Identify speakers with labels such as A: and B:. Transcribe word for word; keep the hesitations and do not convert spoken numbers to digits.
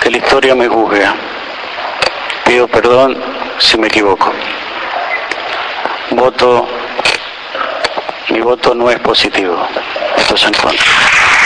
A: que la historia me juzgue. Pido perdón si me equivoco. Voto, mi voto no es positivo. Voto es en contra.